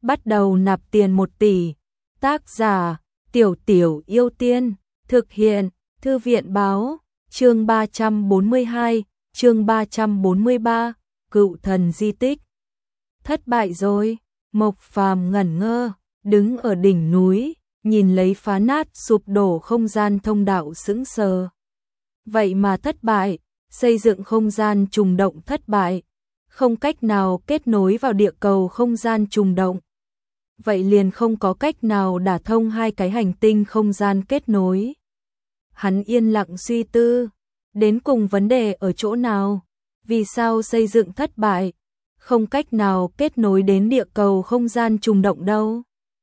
bắt đầu nạp tiền 1 tỷ. Tác giả Tiểu Tiểu Yêu Tiên, thực hiện Thư viện báo, chương 342, chương 343, Cựu thần di tích. Thất bại rồi, Mộc Phàm ngẩn ngơ, đứng ở đỉnh núi, nhìn lấy phá nát sụp đổ không gian thông đạo sững sờ. Vậy mà thất bại, xây dựng không gian trùng động thất bại, không cách nào kết nối vào địa cầu không gian trùng động. Vậy liền không có cách nào đả thông hai cái hành tinh không gian kết nối. Hắn yên lặng suy tư, đến cùng vấn đề ở chỗ nào? Vì sao xây dựng thất bại, không cách nào kết nối đến địa cầu không gian trùng động đâu?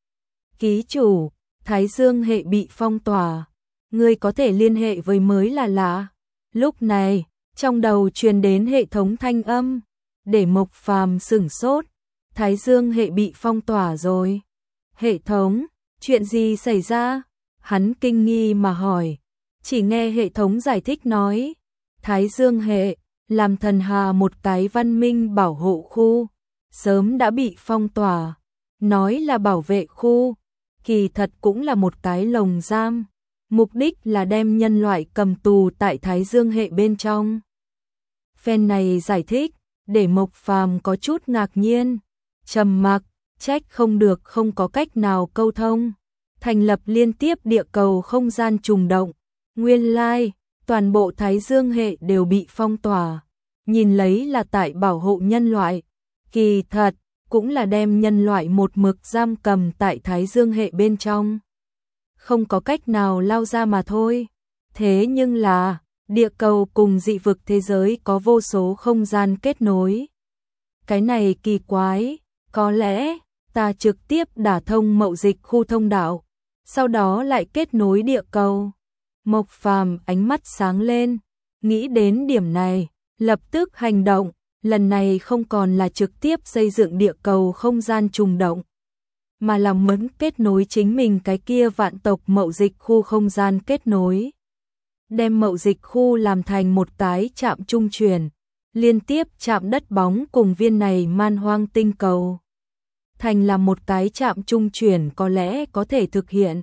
Ký chủ, Thái Dương hệ bị phong tỏa, ngươi có thể liên hệ với mới là lạ. Lúc này, trong đầu truyền đến hệ thống thanh âm, để Mộc Phàm sửng sốt. Thái Dương hệ bị phong tỏa rồi. Hệ thống, chuyện gì xảy ra? Hắn kinh nghi mà hỏi. Chỉ nghe hệ thống giải thích nói, Thái Dương hệ làm thần hà một cái văn minh bảo hộ khu, sớm đã bị phong tỏa. Nói là bảo vệ khu, kỳ thật cũng là một cái lồng giam, mục đích là đem nhân loại cầm tù tại Thái Dương hệ bên trong. Phen này giải thích, để Mộc Phàm có chút ngạc nhiên, trầm mặc, trách không được không có cách nào câu thông, thành lập liên tiếp địa cầu không gian trùng động. Nguyên lai, toàn bộ Thái Dương hệ đều bị phong tỏa, nhìn lấy là tại bảo hộ nhân loại, kỳ thật cũng là đem nhân loại một mực giam cầm tại Thái Dương hệ bên trong. Không có cách nào lao ra mà thôi. Thế nhưng là, địa cầu cùng dị vực thế giới có vô số không gian kết nối. Cái này kỳ quái, có lẽ ta trực tiếp đả thông mậu dịch khu thông đạo, sau đó lại kết nối địa cầu. Mộc Phàm ánh mắt sáng lên, nghĩ đến điểm này, lập tức hành động, lần này không còn là trực tiếp xây dựng địa cầu không gian trùng động, mà là muốn kết nối chính mình cái kia vạn tộc mậu dịch khu không gian kết nối. Đem mậu dịch khu làm thành một cái trạm trung chuyển, liên tiếp chạm đất bóng cùng viên này man hoang tinh cầu. Thành là một cái trạm trung chuyển có lẽ có thể thực hiện.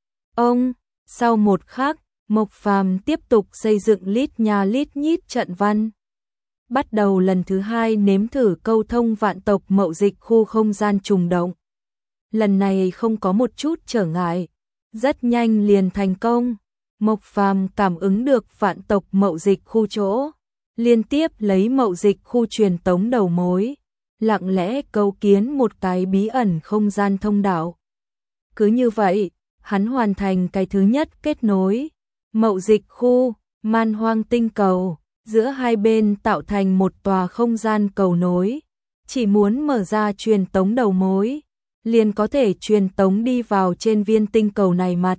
Sau một khắc, Mộc Phàm tiếp tục xây dựng lít nha lít nhít trận văn. Bắt đầu lần thứ 2 nếm thử câu thông vạn tộc mậu dịch khu không gian trùng động. Lần này không có một chút trở ngại, rất nhanh liền thành công. Mộc Phàm cảm ứng được vạn tộc mậu dịch khu chỗ, liên tiếp lấy mậu dịch khu truyền tống đầu mối, lặng lẽ cầu kiến một cái bí ẩn không gian thông đạo. Cứ như vậy, hắn hoàn thành cái thứ nhất kết nối. Mậu dịch khu, man hoang tinh cầu, giữa hai bên tạo thành một tòa không gian cầu nối. Chỉ muốn mở ra truyền tống đầu mối, liền có thể truyền tống đi vào trên viên tinh cầu này mặt.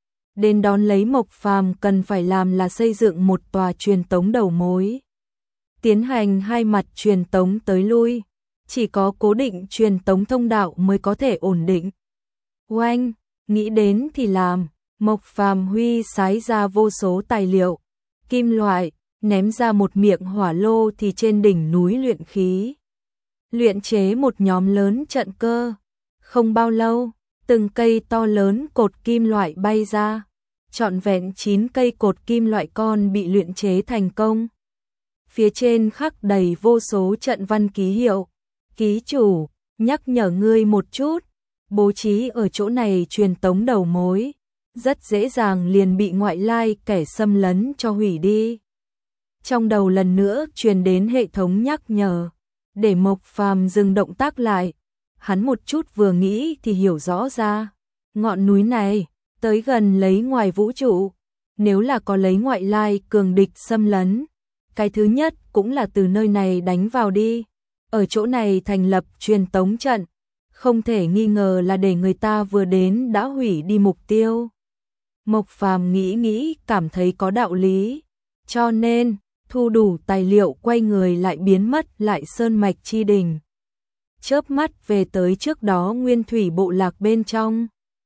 Đến đón lấy Mộc Phàm cần phải làm là xây dựng một tòa truyền tống đầu mối. Tiến hành hai mặt truyền tống tới lui, chỉ có cố định truyền tống thông đạo mới có thể ổn định. Oanh, nghĩ đến thì làm, Mộc Phàm huy sái ra vô số tài liệu, kim loại, ném ra một miệng hỏa lô thì trên đỉnh núi luyện khí. Luyện chế một nhóm lớn trận cơ. Không bao lâu, từng cây to lớn cột kim loại bay ra. Trọn vẹn 9 cây cột kim loại con bị luyện chế thành công. Phía trên khắc đầy vô số trận văn ký hiệu. Ký chủ, nhắc nhở ngươi một chút, bố trí ở chỗ này truyền tống đầu mối, rất dễ dàng liền bị ngoại lai kẻ xâm lấn cho hủy đi. Trong đầu lần nữa truyền đến hệ thống nhắc nhở, để Mộc Phàm dừng động tác lại. Hắn một chút vừa nghĩ thì hiểu rõ ra, ngọn núi này tới gần lấy ngoài vũ trụ, nếu là có lấy ngoại lai cường địch xâm lấn, cái thứ nhất cũng là từ nơi này đánh vào đi. Ở chỗ này thành lập truyền tống trận, không thể nghi ngờ là để người ta vừa đến đã hủy đi mục tiêu. Mộc Phàm nghĩ cảm thấy có đạo lý, cho nên thu đủ tài liệu quay người lại biến mất lại sơn mạch chi đỉnh. Chớp mắt về tới trước đó nguyên thủy bộ lạc bên trong.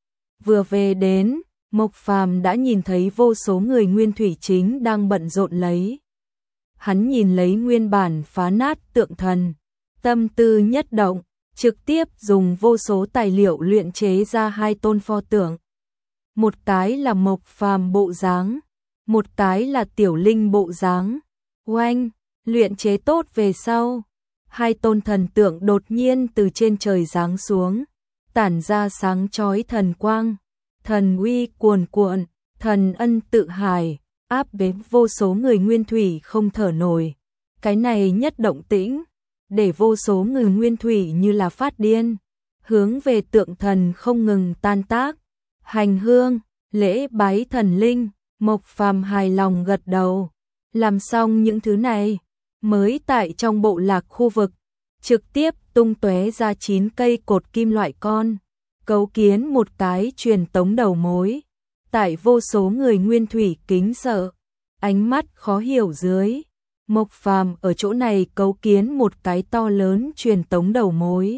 Vừa về đến, Mộc Phàm đã nhìn thấy vô số người nguyên thủy chính đang bận rộn lấy. Hắn nhìn lấy nguyên bản phá nát tượng thần, tâm tư nhất động, trực tiếp dùng vô số tài liệu luyện chế ra hai tôn pho tượng. Một cái là Mộc Phàm bộ dáng, một cái là Tiểu Linh bộ dáng. Oanh, luyện chế tốt về sau, hai tôn thần tượng đột nhiên từ trên trời giáng xuống, tản ra sáng chói thần quang, thần uy cuồn cuộn, thần ân tự hải, áp bế vô số người nguyên thủy không thở nổi. Cái này nhất động tĩnh, để vô số người nguyên thủy như là phát điên, hướng về tượng thần không ngừng tan tác, hành hương, lễ bái thần linh. Mộc Phàm hài lòng gật đầu, làm xong những thứ này, mới tại trong bộ lạc khu vực, trực tiếp tung tóe ra 9 cây cột kim loại con, cấu kiến một cái truyền tống đầu mối. Tại vô số người nguyên thủy kính sợ, ánh mắt khó hiểu dưới, Mộc Phàm ở chỗ này cấu kiến một cái to lớn truyền tống đầu mối.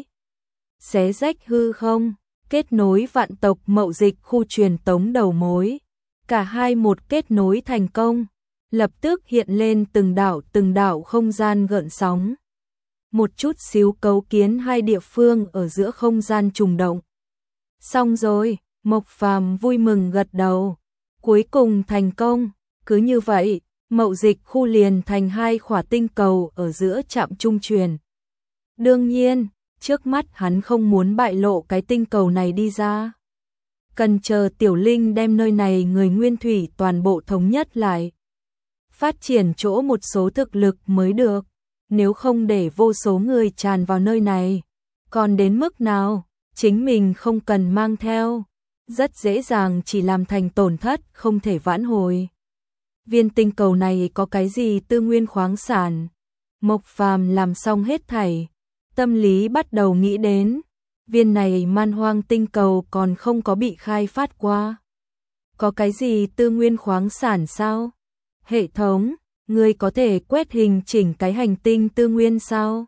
Xé rách hư không, kết nối vạn tộc mậu dịch khu truyền tống đầu mối. Cả hai một kết nối thành công, lập tức hiện lên từng đạo không gian gợn sóng. Một chút xíu cấu kiến hai địa phương ở giữa không gian trùng động. Xong rồi, Mộc Phàm vui mừng gật đầu, cuối cùng thành công, cứ như vậy, mậu dịch khu liền thành hai khỏa tinh cầu ở giữa trạm trung truyền. Đương nhiên, trước mắt hắn không muốn bại lộ cái tinh cầu này đi ra. Cần chờ Tiểu Linh đem nơi này người nguyên thủy toàn bộ thống nhất lại, phát triển chỗ một số thực lực mới được, nếu không để vô số người tràn vào nơi này, còn đến mức nào, chính mình không cần mang theo, rất dễ dàng chỉ làm thành tổn thất không thể vãn hồi. Viên tinh cầu này có cái gì tư nguyên khoáng sản? Mộc Phàm làm xong hết thảy, tâm lý bắt đầu nghĩ đến, viên này man hoang tinh cầu còn không có bị khai phát qua. Có cái gì tư nguyên khoáng sản sao? Hệ thống, ngươi có thể quét hình chỉnh cái hành tinh tư nguyên sao?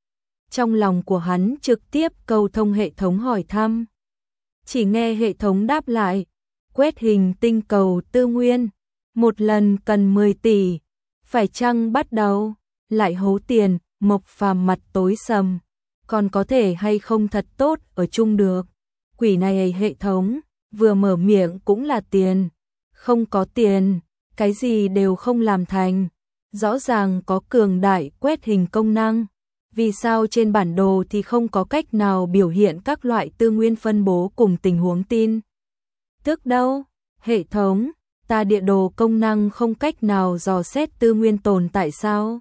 Trong lòng của hắn trực tiếp cầu thông hệ thống hỏi thăm. Chỉ nghe hệ thống đáp lại, quét hình tinh cầu tư nguyên, một lần cần 10 tỷ, phải chăng bắt đầu, lại hố tiền. Mộc Phàm mặt tối sầm, còn có thể hay không thật tốt ở chung được. Quỷ này hệ thống, vừa mở miệng cũng là tiền, không có tiền, cái gì đều không làm thành. Rõ ràng có cường đại quét hình công năng, vì sao trên bản đồ thì không có cách nào biểu hiện các loại tư nguyên phân bố cùng tình huống tin tức đâu? Hệ thống, ta địa đồ công năng không cách nào dò xét tư nguyên tồn tại sao?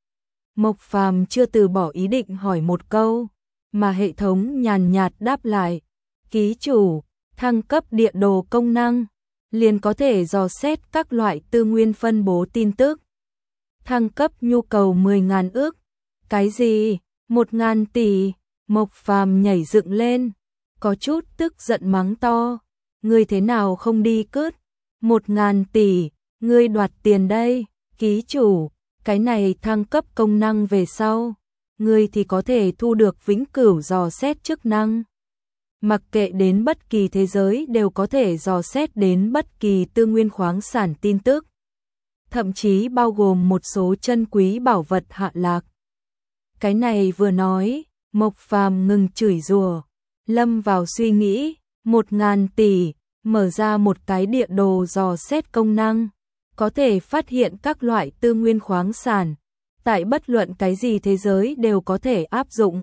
Mộc Phàm chưa từ bỏ ý định hỏi một câu, mà hệ thống nhàn nhạt đáp lại, ký chủ, thăng cấp địa đồ công năng, liền có thể dò xét các loại tư nguyên phân bố tin tức. Thăng cấp nhu cầu 10.000 ức. Cái gì? 1.000 tỷ? Mộc Phàm nhảy dựng lên, có chút tức giận mắng to, ngươi thế nào không đi cướp? 1.000 tỷ, ngươi đoạt tiền đây, ký chủ, cái này thăng cấp công năng về sau, ngươi thì có thể thu được vĩnh cửu dò xét chức năng. Mặc kệ đến bất kỳ thế giới đều có thể dò xét đến bất kỳ tư nguyên khoáng sản tin tức, thậm chí bao gồm một số chân quý bảo vật hạ lạc. Cái này vừa nói, Mộc Phàm ngừng chửi rủa, lâm vào suy nghĩ, 1.000 tỷ, mở ra một cái địa đồ dò xét công năng, có thể phát hiện các loại tư nguyên khoáng sản, tại bất luận cái gì thế giới đều có thể áp dụng.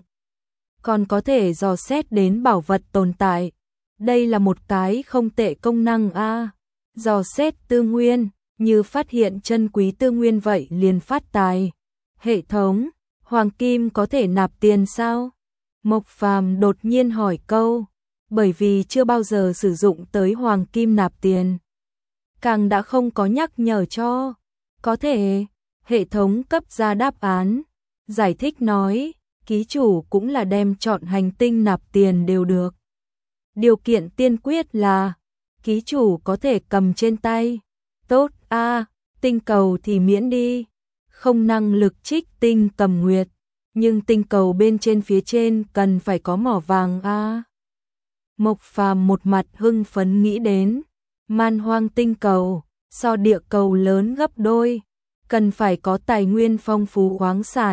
Còn có thể dò xét đến bảo vật tồn tại. Đây là một cái không tệ công năng a. Dò xét tư nguyên, như phát hiện chân quý tư nguyên vậy liền phát tài. Hệ thống, hoàng kim có thể nạp tiền sao? Mộc Phàm đột nhiên hỏi câu, bởi vì chưa bao giờ sử dụng tới hoàng kim nạp tiền. Càng đã không có nhắc nhở cho. Có thể, hệ thống cấp ra đáp án, giải thích nói, ký chủ cũng là đem chọn hành tinh nạp tiền đều được. Điều kiện tiên quyết là, ký chủ có thể cầm trên tay. Tốt a, tinh cầu thì miễn đi, không năng lực trích tinh cầm nguyệt, nhưng tinh cầu bên trên phía trên cần phải có mỏ vàng a. Mộc Phàm một mặt hưng phấn nghĩ đến, man hoang tinh cầu, so địa cầu lớn gấp đôi, cần phải có tài nguyên phong phú khoáng sản,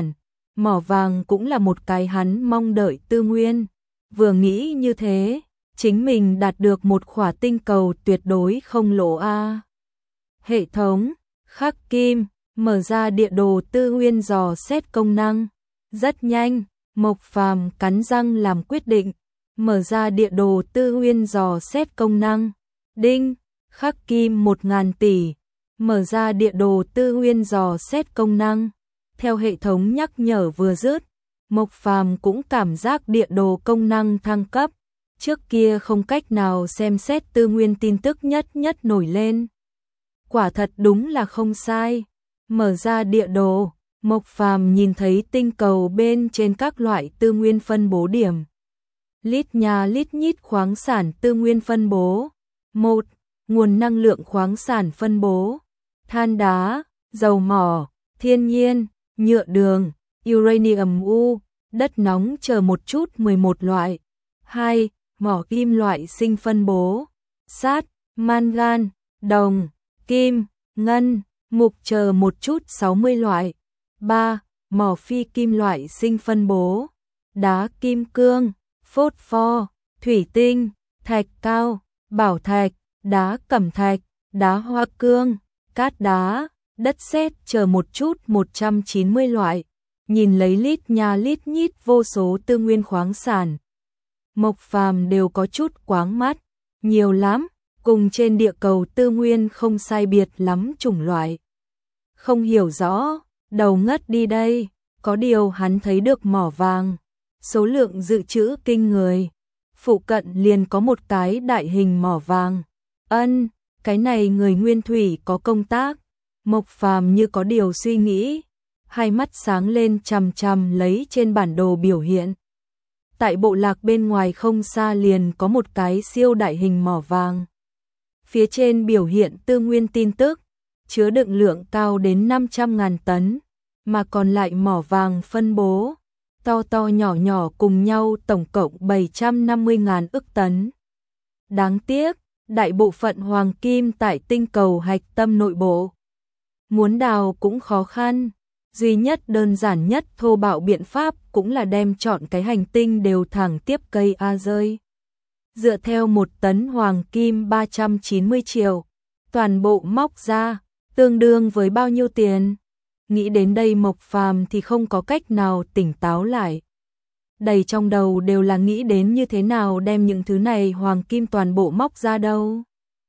mỏ vàng cũng là một cái hắn mong đợi tư nguyên. Vừa nghĩ như thế, chính mình đạt được một khỏa tinh cầu tuyệt đối không lỗ a. Hệ thống khắc kim, mở ra địa đồ tư nguyên dò xét công năng. Rất nhanh, Mộc Phàm cắn răng làm quyết định, mở ra địa đồ tư nguyên dò xét công năng. Đinh, khắc kim 1000 tỷ, mở ra địa đồ tư nguyên dò xét công năng. Theo hệ thống nhắc nhở vừa dứt, Mộc Phàm cũng cảm giác địa đồ công năng thăng cấp. Trước kia không cách nào xem xét tư nguyên tin tức nhất nổi lên. Quả thật đúng là không sai. Mở ra địa đồ, Mộc Phàm nhìn thấy tinh cầu bên trên các loại tư nguyên phân bố điểm. Lít nhà lít nhít khoáng sản tư nguyên phân bố. 1. Nguồn năng lượng khoáng sản phân bố. Than đá, dầu mỏ, thiên nhiên, nhựa đường, uranium u, đất nóng chờ một chút 11 loại. 2. Mỏ kim loại sinh phân bố. Sắt, mangan, đồng, kim, ngân, mục chờ một chút 60 loại. 3. Mỏ phi kim loại sinh phân bố. Đá kim cương, phốt pho, thủy tinh, thạch cao, bảo thạch, đá cẩm thạch, đá hoa cương, cát đá, đất sét chờ một chút 190 loại. Nhìn lấy lít nhà lít nhít vô số tư nguyên khoáng sản, Mộc Phàm đều có chút quáng mắt, nhiều lắm, cùng trên địa cầu tư nguyên không sai biệt lắm chủng loại. Không hiểu rõ, đầu ngất đi đây, có điều hắn thấy được mỏ vàng, số lượng dự trữ kinh người. Phụ cận liền có một cái đại hình mỏ vàng. Cái này người nguyên thủy có công tác. Mộc Phàm như có điều suy nghĩ, hai mắt sáng lên chằm chằm lấy trên bản đồ biểu hiện. Tại bộ lạc bên ngoài không xa liền có một cái siêu đại hình mỏ vàng. Phía trên biểu hiện tư nguyên tin tức, chứa đựng lượng cao đến 500.000 tấn, mà còn lại mỏ vàng phân bố, to nhỏ cùng nhau tổng cộng 750.000 ức tấn. Đáng tiếc, đại bộ phận hoàng kim tại tinh cầu hạch tâm nội bộ. Muốn đào cũng khó khăn, duy nhất đơn giản nhất thô bạo biện pháp cũng là đem chọn cái hành tinh đều thẳng tiếp cây A rơi. Dựa theo 1 tấn hoàng kim 390 triệu, toàn bộ móc ra, tương đương với bao nhiêu tiền? Nghĩ đến đây Mộc Phàm thì không có cách nào tỉnh táo lại. Đầy trong đầu đều là nghĩ đến như thế nào đem những thứ này hoàng kim toàn bộ móc ra đâu.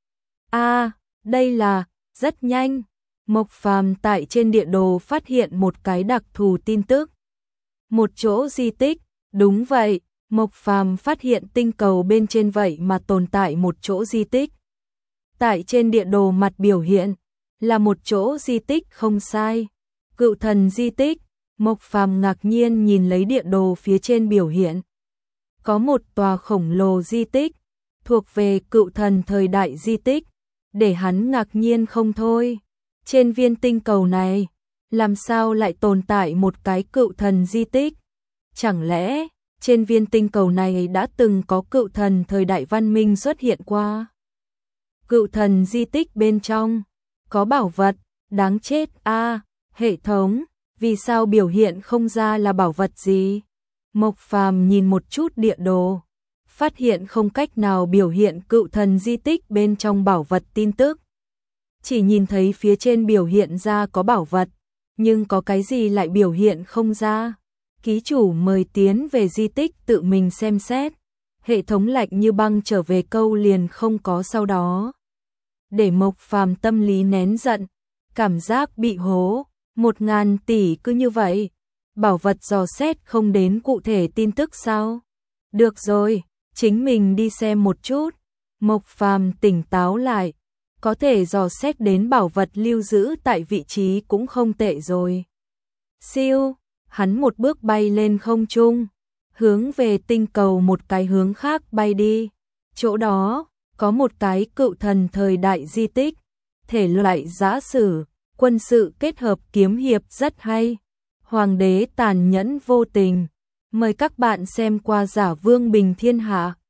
Đây là, rất nhanh. Mộc Phàm tại trên địa đồ phát hiện một cái đặc thù tin tức. Một chỗ di tích, đúng vậy, Mộc Phàm phát hiện tinh cầu bên trên vậy mà tồn tại một chỗ di tích. Tại trên địa đồ mặt biểu hiện, là một chỗ di tích không sai. Cựu thần di tích, Mộc Phàm ngạc nhiên nhìn lấy địa đồ phía trên biểu hiện. Có một tòa khổng lồ di tích, thuộc về cựu thần thời đại di tích, để hắn ngạc nhiên không thôi. Trên viên tinh cầu này, làm sao lại tồn tại một cái cựu thần di tích? Chẳng lẽ, trên viên tinh cầu này đã từng có cựu thần thời đại văn minh xuất hiện qua? Cựu thần di tích bên trong, có bảo vật, đáng chết hệ thống, vì sao biểu hiện không ra là bảo vật gì? Mộc Phàm nhìn một chút địa đồ, phát hiện không cách nào biểu hiện cựu thần di tích bên trong bảo vật tin tức. Chỉ nhìn thấy phía trên biểu hiện ra có bảo vật, nhưng có cái gì lại biểu hiện không ra. Ký chủ mời tiến về di tích tự mình xem xét. Hệ thống lạnh như băng trở về câu liền không có sau đó. Để Mộc Phàm tâm lý nén giận, cảm giác bị hố, 1000 tỷ cứ như vậy. Bảo vật dò xét không đến cụ thể tin tức sao? Được rồi, chính mình đi xem một chút. Mộc Phàm tỉnh táo lại, có thể dò xét đến bảo vật lưu giữ tại vị trí cũng không tệ rồi. Siêu, hắn một bước bay lên không trung, hướng về tinh cầu một cái hướng khác bay đi. Chỗ đó, có một cái cựu thần thời đại di tích, thể loại giã sử, quân sự kết hợp kiếm hiệp rất hay. Hoàng đế tàn nhẫn vô tình. Mời các bạn xem qua Giả Vương Bình Thiên Hạ.